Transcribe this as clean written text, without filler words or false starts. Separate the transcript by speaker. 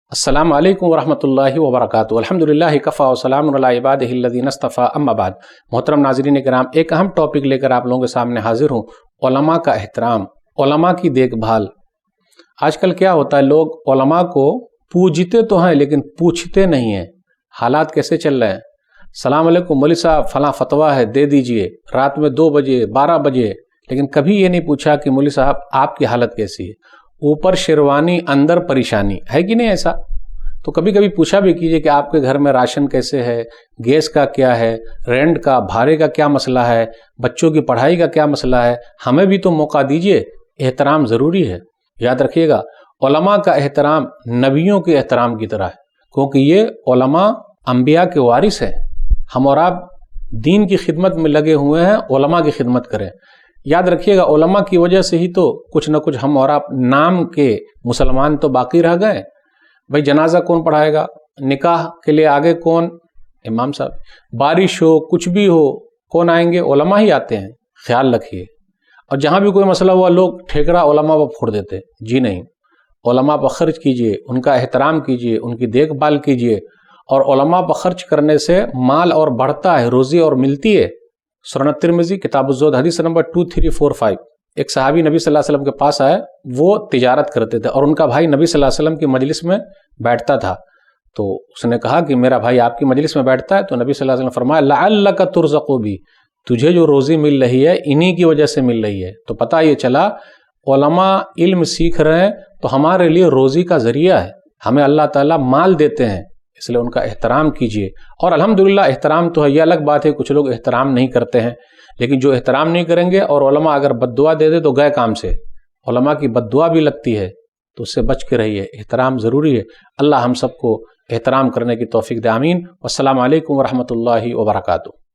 Speaker 1: السلام علیکم ورحمۃ اللہ وبرکاتہ۔ الحمدللہ کفا وسلام علی عبادہ الذین اصطفیٰ، اما بعد۔ محترم ناظرین کرام، ایک اہم ٹاپک لے کر آپ لوگوں کے سامنے حاضر ہوں، علماء کا احترام، علماء کی دیکھ بھال۔ آج کل کیا ہوتا ہے، لوگ علماء کو پوجتے تو ہیں لیکن پوچھتے نہیں ہیں حالات کیسے چل رہے ہیں۔ السلام علیکم مولوی صاحب، فلاں فتویٰ ہے دے دیجئے، رات میں 2 بجے 12 بجے، لیکن کبھی یہ نہیں پوچھا کہ مولوی صاحب آپ کی حالت کیسی ہے، اوپر شیروانی اندر پریشانی ہے کہ نہیں ایسا؟ تو کبھی کبھی پوچھا بھی کیجئے کہ آپ کے گھر میں راشن کیسے ہے، گیس کا کیا ہے، رینٹ کا بھاڑے کا کیا مسئلہ ہے، بچوں کی پڑھائی کا کیا مسئلہ ہے۔ ہمیں بھی تو موقع دیجئے، احترام ضروری ہے۔ یاد رکھیے گا، علماء کا احترام نبیوں کے احترام کی طرح ہے، کیونکہ یہ علماء انبیاء کے وارث ہیں۔ ہم اور آپ دین کی خدمت میں لگے ہوئے ہیں، علماء کی خدمت کریں۔ یاد رکھیے گا، علماء کی وجہ سے ہی تو کچھ نہ کچھ ہم اور آپ نام کے مسلمان تو باقی رہ گئے۔ بھائی جنازہ کون پڑھائے گا، نکاح کے لیے آگے کون، امام صاحب، بارش ہو کچھ بھی ہو کون آئیں گے، علماء ہی آتے ہیں۔ خیال رکھیے، اور جہاں بھی کوئی مسئلہ ہوا لوگ ٹھیکرا علماء پر پھوڑ دیتے، جی نہیں، علماء پر خرچ کیجئے، ان کا احترام کیجئے، ان کی دیکھ بھال کیجئے، اور علماء پر خرچ کرنے سے مال اور بڑھتا ہے، روزی اور ملتی ہے۔ سنن ترمذی کتاب الزہد حدیث نمبر 2345، ایک صحابی نبی صلی اللہ علیہ وسلم کے پاس آئے، وہ تجارت کرتے تھے اور ان کا بھائی نبی صلی اللہ علیہ وسلم کی مجلس میں بیٹھتا تھا۔ تو اس نے کہا کہ میرا بھائی آپ کی مجلس میں بیٹھتا ہے، تو نبی صلی اللہ علیہ وسلم فرمایا لعلک ترزق بی، تجھے جو روزی مل رہی ہے انہی کی وجہ سے مل رہی ہے۔ تو پتہ یہ چلا علماء علم سیکھ رہے ہیں تو ہمارے لیے روزی کا ذریعہ ہے، ہمیں اللہ تعالیٰ مال دیتے ہیں، اس لیے ان کا احترام کیجئے۔ اور الحمدللہ احترام تو ہے، یہ الگ بات ہے کچھ لوگ احترام نہیں کرتے ہیں، لیکن جو احترام نہیں کریں گے اور علماء اگر بد دعا دے دے تو گئے کام سے۔ علماء کی بد دعا بھی لگتی ہے، تو اس سے بچ کے رہیے، احترام ضروری ہے۔ اللہ ہم سب کو احترام کرنے کی توفیق دے، آمین۔ والسلام علیکم ورحمۃ اللہ وبرکاتہ۔